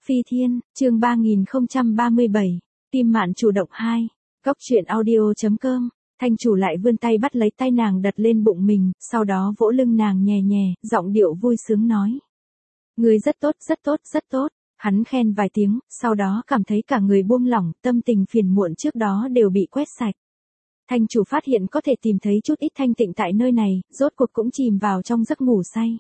Phi Thiên, chương 3037, Kim Mạn chủ động 2, Cốc truyện audio.com, Thanh chủ lại vươn tay bắt lấy tay nàng đặt lên bụng mình, sau đó vỗ lưng nàng nhẹ nhẹ, giọng điệu vui sướng nói. Người rất tốt, rất tốt, rất tốt. Hắn khen vài tiếng, sau đó cảm thấy cả người buông lỏng, tâm tình phiền muộn trước đó đều bị quét sạch. Thanh chủ phát hiện có thể tìm thấy chút ít thanh tịnh tại nơi này, rốt cuộc cũng chìm vào trong giấc ngủ say.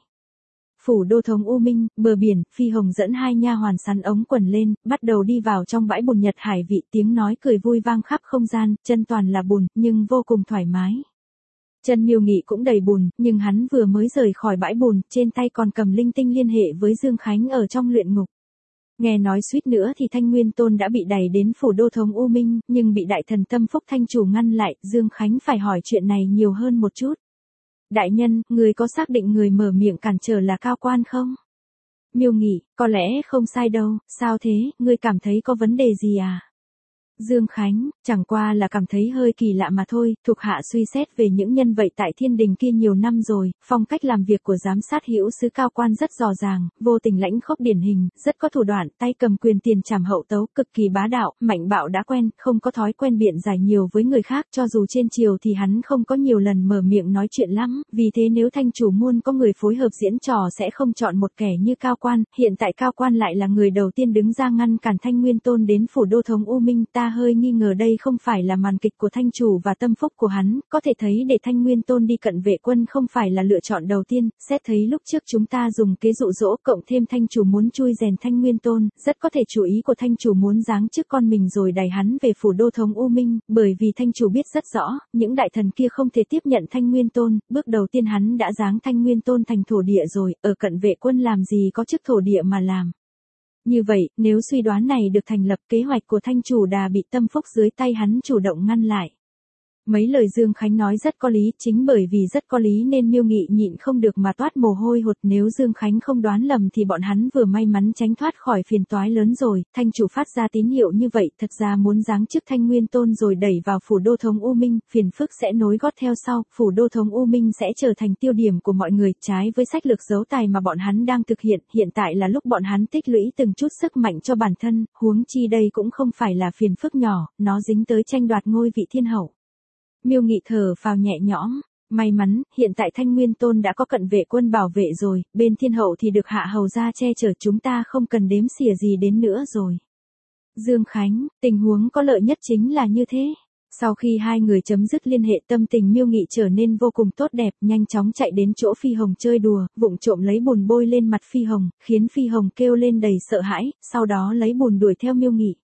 Phủ đô thống U Minh, bờ biển, Phi Hồng dẫn hai nha hoàn sắn ống quần lên, bắt đầu đi vào trong bãi bùn Nhật Hải vị, tiếng nói cười vui vang khắp không gian, chân toàn là bùn, nhưng vô cùng thoải mái. Chân Miêu Nghị cũng đầy bùn, nhưng hắn vừa mới rời khỏi bãi bùn, trên tay còn cầm linh tinh liên hệ với Dương Khánh ở trong luyện ngục. Nghe nói suýt nữa thì Thanh Nguyên Tôn đã bị đẩy đến phủ đô thống U Minh, nhưng bị đại thần Tâm Phúc Thanh chủ ngăn lại, Dương Khánh phải hỏi chuyện này nhiều hơn một chút. Đại nhân, người có xác định người mở miệng cản trở là cao quan không? Miêu Nghị, có lẽ không sai đâu, sao thế, ngươi cảm thấy có vấn đề gì à? Dương Khánh, chẳng qua là cảm thấy hơi kỳ lạ mà thôi, thuộc hạ suy xét về những nhân vậy tại thiên đình kia nhiều năm rồi, phong cách làm việc của giám sát hữu sứ cao quan rất rõ ràng, vô tình lãnh khốc điển hình, rất có thủ đoạn, tay cầm quyền tiền trảm hậu tấu, cực kỳ bá đạo, mạnh bạo đã quen, không có thói quen biện giải nhiều với người khác, cho dù trên triều thì hắn không có nhiều lần mở miệng nói chuyện lắm, vì thế nếu thanh chủ muốn có người phối hợp diễn trò sẽ không chọn một kẻ như cao quan, hiện tại cao quan lại là người đầu tiên đứng ra ngăn cản Thanh Nguyên Tôn đến phủ đô thống U Minh, ta hơi nghi ngờ đây không phải là màn kịch của thanh chủ và tâm phúc của hắn, có thể thấy để Thanh Nguyên Tôn đi cận vệ quân không phải là lựa chọn đầu tiên, xét thấy lúc trước chúng ta dùng kế dụ dỗ cộng thêm thanh chủ muốn chui rèn Thanh Nguyên Tôn, rất có thể chủ ý của thanh chủ muốn giáng chức con mình rồi đẩy hắn về phủ đô thống U Minh, bởi vì thanh chủ biết rất rõ, những đại thần kia không thể tiếp nhận Thanh Nguyên Tôn, bước đầu tiên hắn đã giáng Thanh Nguyên Tôn thành thổ địa rồi, ở cận vệ quân làm gì có chức thổ địa mà làm. Như vậy, nếu suy đoán này được thành lập, kế hoạch của thanh chủ đã bị Tâm Phúc dưới tay hắn chủ động ngăn lại. Mấy lời Dương Khánh nói rất có lý, chính bởi vì rất có lý nên Miêu Nghị nhịn không được mà toát mồ hôi hột, nếu Dương Khánh không đoán lầm thì bọn hắn vừa may mắn tránh thoát khỏi phiền toái lớn rồi, thanh chủ phát ra tín hiệu như vậy, thật ra muốn giáng chức Thanh Nguyên Tôn rồi đẩy vào phủ đô thống U Minh, phiền phức sẽ nối gót theo sau, phủ đô thống U Minh sẽ trở thành tiêu điểm của mọi người, trái với sách lược giấu tài mà bọn hắn đang thực hiện, hiện tại là lúc bọn hắn tích lũy từng chút sức mạnh cho bản thân, huống chi đây cũng không phải là phiền phức nhỏ, nó dính tới tranh đoạt ngôi vị thiên hậu. Miêu Nghị thở phào nhẹ nhõm, may mắn, hiện tại Thanh Nguyên Tôn đã có cận vệ quân bảo vệ rồi, bên thiên hậu thì được hạ hầu ra che chở, chúng ta không cần đếm xỉa gì đến nữa rồi. Dương Khánh, tình huống có lợi nhất chính là như thế. Sau khi hai người chấm dứt liên hệ, tâm tình Miêu Nghị trở nên vô cùng tốt đẹp, nhanh chóng chạy đến chỗ Phi Hồng chơi đùa, vụng trộm lấy bùn bôi lên mặt Phi Hồng, khiến Phi Hồng kêu lên đầy sợ hãi, sau đó lấy bùn đuổi theo Miêu Nghị.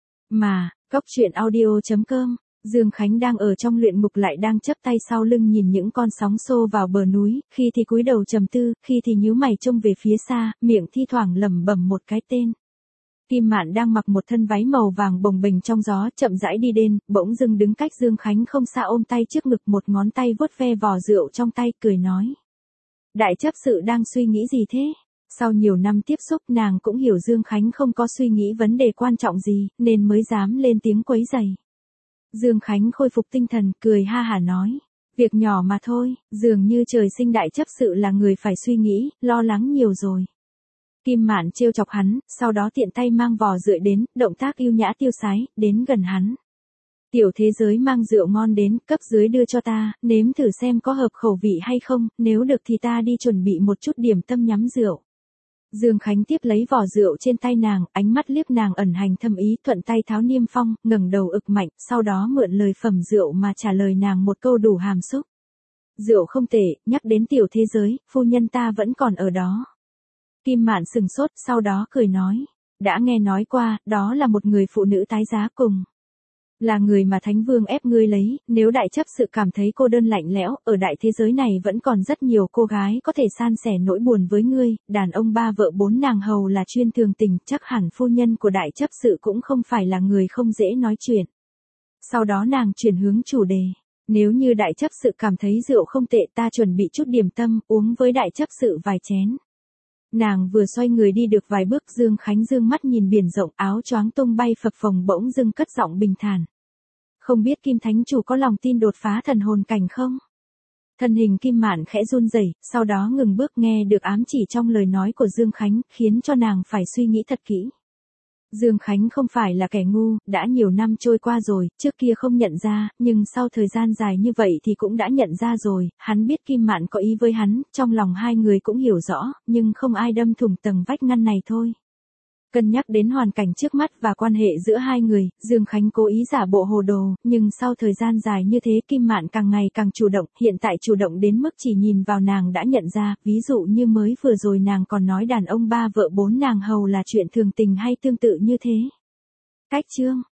Mà, Cốc truyện audio.com, Dương Khánh đang ở trong luyện ngục lại đang chắp tay sau lưng nhìn những con sóng xô vào bờ núi, khi thì cúi đầu trầm tư, khi thì nhíu mày trông về phía xa, miệng thi thoảng lẩm bẩm một cái tên. Kim Mạn đang mặc một thân váy màu vàng bồng bềnh trong gió, chậm rãi đi đến, bỗng dưng đứng cách Dương Khánh không xa, ôm tay trước ngực, một ngón tay vuốt ve vò rượu trong tay, cười nói. Đại chấp sự đang suy nghĩ gì thế? Sau nhiều năm tiếp xúc, nàng cũng hiểu Dương Khánh không có suy nghĩ vấn đề quan trọng gì, nên mới dám lên tiếng quấy rầy. Dương Khánh khôi phục tinh thần, cười ha hả nói. Việc nhỏ mà thôi, dường như trời sinh đại chấp sự là người phải suy nghĩ, lo lắng nhiều rồi. Kim Mạn trêu chọc hắn, sau đó tiện tay mang vò rượu đến, động tác yêu nhã tiêu sái, đến gần hắn. Tiểu thế giới mang rượu ngon đến, cấp dưới đưa cho ta, nếm thử xem có hợp khẩu vị hay không, nếu được thì ta đi chuẩn bị một chút điểm tâm nhắm rượu. Dương Khánh tiếp lấy vò rượu trên tay nàng, ánh mắt liếc nàng ẩn hành thâm ý, thuận tay tháo niêm phong, ngẩng đầu ực mạnh, sau đó mượn lời phẩm rượu mà trả lời nàng một câu đủ hàm xúc. Rượu không tệ, nhắc đến tiểu thế giới, phu nhân ta vẫn còn ở đó. Kim Mạn sừng sốt, sau đó cười nói, đã nghe nói qua, đó là một người phụ nữ tái giá cùng. Là người mà Thánh Vương ép ngươi lấy, nếu đại chấp sự cảm thấy cô đơn lạnh lẽo, ở đại thế giới này vẫn còn rất nhiều cô gái có thể san sẻ nỗi buồn với ngươi, đàn ông ba vợ bốn nàng hầu là chuyên thường tình, chắc hẳn phu nhân của đại chấp sự cũng không phải là người không dễ nói chuyện. Sau đó nàng chuyển hướng chủ đề, nếu như đại chấp sự cảm thấy rượu không tệ, ta chuẩn bị chút điểm tâm, uống với đại chấp sự vài chén. Nàng vừa xoay người đi được vài bước, Dương Khánh dương mắt nhìn biển rộng, áo choáng tung bay phập phồng, bỗng dưng cất giọng bình thản. Không biết Kim Thánh Chủ có lòng tin đột phá thần hồn cảnh không? Thân hình Kim Mạn khẽ run rẩy, sau đó ngừng bước, nghe được ám chỉ trong lời nói của Dương Khánh, khiến cho nàng phải suy nghĩ thật kỹ. Dương Khánh không phải là kẻ ngu, đã nhiều năm trôi qua rồi, trước kia không nhận ra, nhưng sau thời gian dài như vậy thì cũng đã nhận ra rồi, hắn biết Kim Mạn có ý với hắn, trong lòng hai người cũng hiểu rõ, nhưng không ai đâm thủng tầng vách ngăn này thôi. Cân nhắc đến hoàn cảnh trước mắt và quan hệ giữa hai người, Dương Khánh cố ý giả bộ hồ đồ, nhưng sau thời gian dài như thế Kim Mạn càng ngày càng chủ động, hiện tại chủ động đến mức chỉ nhìn vào nàng đã nhận ra, ví dụ như mới vừa rồi nàng còn nói đàn ông ba vợ bốn nàng hầu là chuyện thường tình hay tương tự như thế. Cách chương